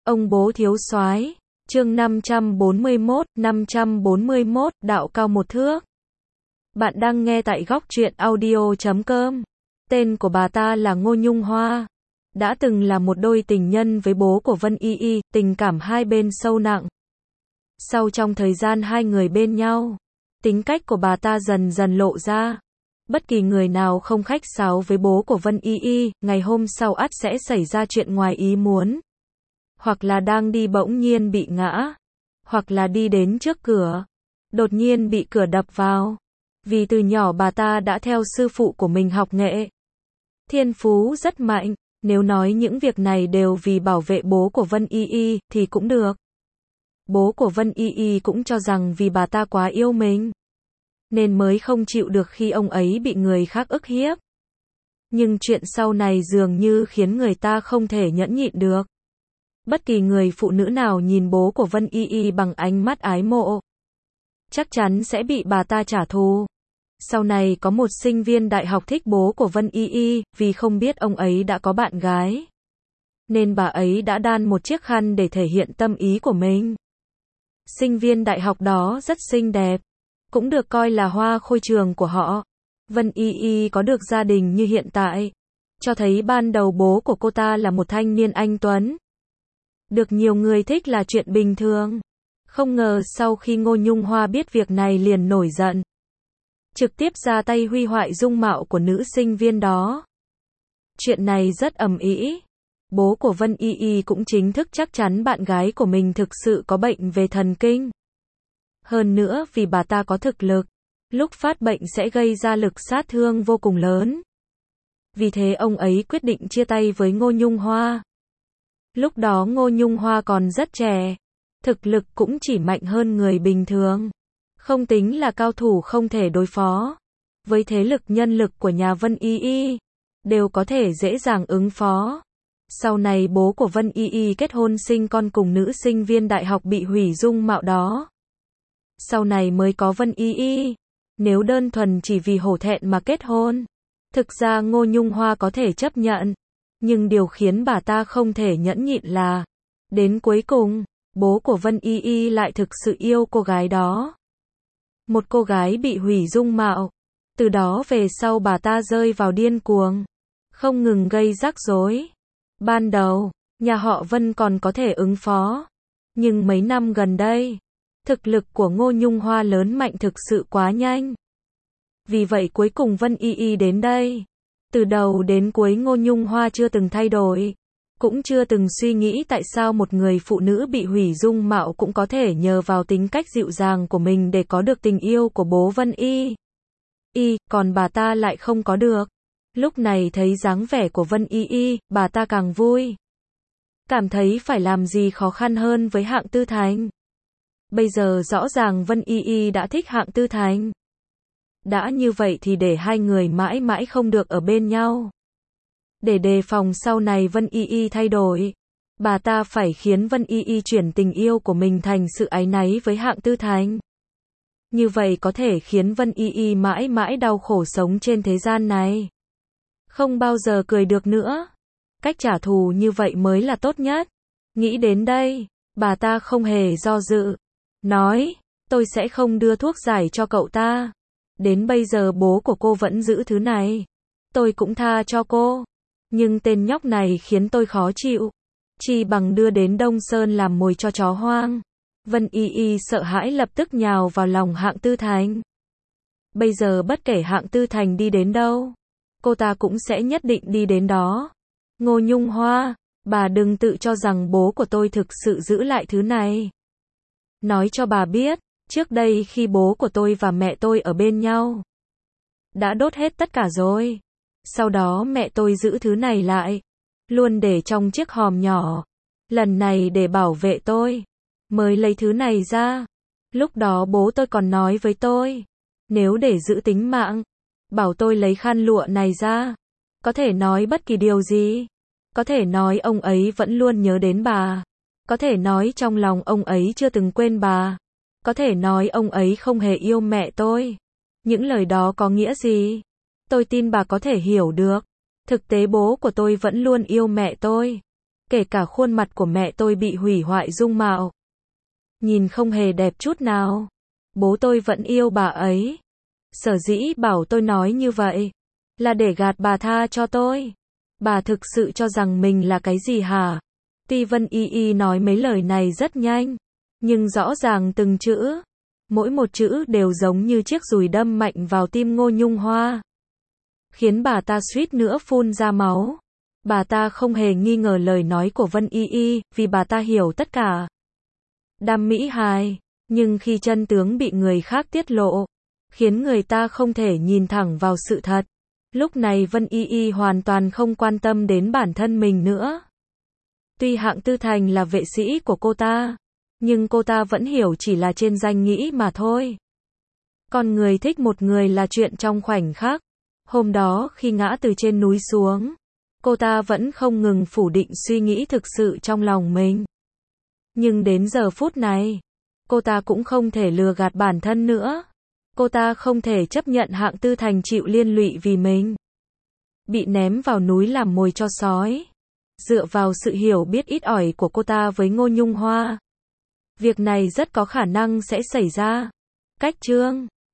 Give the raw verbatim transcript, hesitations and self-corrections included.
Ông bố thiếu soái, chương năm trăm bốn mươi mốt, năm trăm bốn mươi mốt, đạo cao một thước. Bạn đang nghe tại góc truyện audio chấm com. Tên của bà ta là Ngô Nhung Hoa. Đã từng là một đôi tình nhân với bố của Vân Y Y, tình cảm hai bên sâu nặng. Sau trong thời gian hai người bên nhau, tính cách của bà ta dần dần lộ ra. Bất kỳ người nào không khách sáo với bố của Vân Y Y, ngày hôm sau ắt sẽ xảy ra chuyện ngoài ý muốn. Hoặc là đang đi bỗng nhiên bị ngã, hoặc là đi đến trước cửa, đột nhiên bị cửa đập vào. Vì từ nhỏ bà ta đã theo sư phụ của mình học nghệ. Thiên phú rất mạnh, nếu nói những việc này đều vì bảo vệ bố của Vân Y Y, thì cũng được. Bố của Vân Y Y cũng cho rằng vì bà ta quá yêu mình, nên mới không chịu được khi ông ấy bị người khác ức hiếp. Nhưng chuyện sau này dường như khiến người ta không thể nhẫn nhịn được. Bất kỳ người phụ nữ nào nhìn bố của Vân Y Y bằng ánh mắt ái mộ, chắc chắn sẽ bị bà ta trả thù. Sau này có một sinh viên đại học thích bố của Vân Y Y, vì không biết ông ấy đã có bạn gái, nên bà ấy đã đan một chiếc khăn để thể hiện tâm ý của mình. Sinh viên đại học đó rất xinh đẹp, cũng được coi là hoa khôi trường của họ. Vân Y Y có được gia đình như hiện tại, cho thấy ban đầu bố của cô ta là một thanh niên anh tuấn. Được nhiều người thích là chuyện bình thường. Không ngờ sau khi Ngô Nhung Hoa biết việc này liền nổi giận, trực tiếp ra tay hủy hoại dung mạo của nữ sinh viên đó. Chuyện này rất ầm ĩ. Bố của Vân Y Y cũng chính thức chắc chắn bạn gái của mình thực sự có bệnh về thần kinh. Hơn nữa vì bà ta có thực lực, lúc phát bệnh sẽ gây ra lực sát thương vô cùng lớn. Vì thế ông ấy quyết định chia tay với Ngô Nhung Hoa. Lúc đó Ngô Nhung Hoa còn rất trẻ, thực lực cũng chỉ mạnh hơn người bình thường, không tính là cao thủ không thể đối phó. Với thế lực nhân lực của nhà Vân Y Y, đều có thể dễ dàng ứng phó. Sau này bố của Vân Y Y kết hôn sinh con cùng nữ sinh viên đại học bị hủy dung mạo đó. Sau này mới có Vân Y Y. Nếu đơn thuần chỉ vì hổ thẹn mà kết hôn, thực ra Ngô Nhung Hoa có thể chấp nhận. Nhưng điều khiến bà ta không thể nhẫn nhịn là, đến cuối cùng, bố của Vân Y Y lại thực sự yêu cô gái đó. Một cô gái bị hủy dung mạo. Từ đó về sau bà ta rơi vào điên cuồng, không ngừng gây rắc rối. Ban đầu, nhà họ Vân còn có thể ứng phó. Nhưng mấy năm gần đây, thực lực của Ngô Nhung Hoa lớn mạnh thực sự quá nhanh. Vì vậy cuối cùng Vân Y Y đến đây. Từ đầu đến cuối Ngô Nhung Hoa chưa từng thay đổi, cũng chưa từng suy nghĩ tại sao một người phụ nữ bị hủy dung mạo cũng có thể nhờ vào tính cách dịu dàng của mình để có được tình yêu của bố Vân Y Y, còn bà ta lại không có được. Lúc này thấy dáng vẻ của Vân Y Y, bà ta càng vui. Cảm thấy phải làm gì khó khăn hơn với Hạng Tư Thành. Bây giờ rõ ràng Vân Y Y đã thích Hạng Tư Thành. Đã như vậy thì để hai người mãi mãi không được ở bên nhau. Để đề phòng sau này Vân Y Y thay đổi, bà ta phải khiến Vân Y Y chuyển tình yêu của mình thành sự áy náy với Hạng Tư Thành. Như vậy có thể khiến Vân Y Y mãi mãi đau khổ sống trên thế gian này, không bao giờ cười được nữa. Cách trả thù như vậy mới là tốt nhất. Nghĩ đến đây, bà ta không hề do dự, nói, tôi sẽ không đưa thuốc giải cho cậu ta. Đến bây giờ bố của cô vẫn giữ thứ này, tôi cũng tha cho cô. Nhưng tên nhóc này khiến tôi khó chịu, chỉ bằng đưa đến Đông Sơn làm mồi cho chó hoang. Vân Y Y sợ hãi lập tức nhào vào lòng Hạng Tư Thành. Bây giờ bất kể Hạng Tư Thành đi đến đâu, cô ta cũng sẽ nhất định đi đến đó. Ngô Nhung Hoa, bà đừng tự cho rằng bố của tôi thực sự giữ lại thứ này. Nói cho bà biết, trước đây khi bố của tôi và mẹ tôi ở bên nhau, đã đốt hết tất cả rồi. Sau đó mẹ tôi giữ thứ này lại, luôn để trong chiếc hòm nhỏ. Lần này để bảo vệ tôi, mới lấy thứ này ra. Lúc đó bố tôi còn nói với tôi, nếu để giữ tính mạng, bảo tôi lấy khăn lụa này ra. Có thể nói bất kỳ điều gì. Có thể nói ông ấy vẫn luôn nhớ đến bà. Có thể nói trong lòng ông ấy chưa từng quên bà. Có thể nói ông ấy không hề yêu mẹ tôi. Những lời đó có nghĩa gì? Tôi tin bà có thể hiểu được. Thực tế bố của tôi vẫn luôn yêu mẹ tôi. Kể cả khuôn mặt của mẹ tôi bị hủy hoại dung mạo. Nhìn không hề đẹp chút nào. Bố tôi vẫn yêu bà ấy. Sở dĩ bảo tôi nói như vậy là để gạt bà tha cho tôi. Bà thực sự cho rằng mình là cái gì hả? Tuy Vân Y Y nói mấy lời này rất nhanh, nhưng rõ ràng từng chữ, mỗi một chữ đều giống như chiếc dùi đâm mạnh vào tim Ngô Nhung Hoa, khiến bà ta suýt nữa phun ra máu. Bà ta không hề nghi ngờ lời nói của Vân Y Y, vì bà ta hiểu tất cả. Đam mỹ hài, nhưng khi chân tướng bị người khác tiết lộ, khiến người ta không thể nhìn thẳng vào sự thật. Lúc này Vân Y Y hoàn toàn không quan tâm đến bản thân mình nữa. Tuy Hạng Tư Thành là vệ sĩ của cô ta, nhưng cô ta vẫn hiểu chỉ là trên danh nghĩa mà thôi. Con người thích một người là chuyện trong khoảnh khắc. Hôm đó khi ngã từ trên núi xuống, cô ta vẫn không ngừng phủ định suy nghĩ thực sự trong lòng mình. Nhưng đến giờ phút này, cô ta cũng không thể lừa gạt bản thân nữa. Cô ta không thể chấp nhận Hạng Tư Thành chịu liên lụy vì mình. Bị ném vào núi làm mồi cho sói. Dựa vào sự hiểu biết ít ỏi của cô ta với Ngô Nhung Hoa, việc này rất có khả năng sẽ xảy ra. Cách chương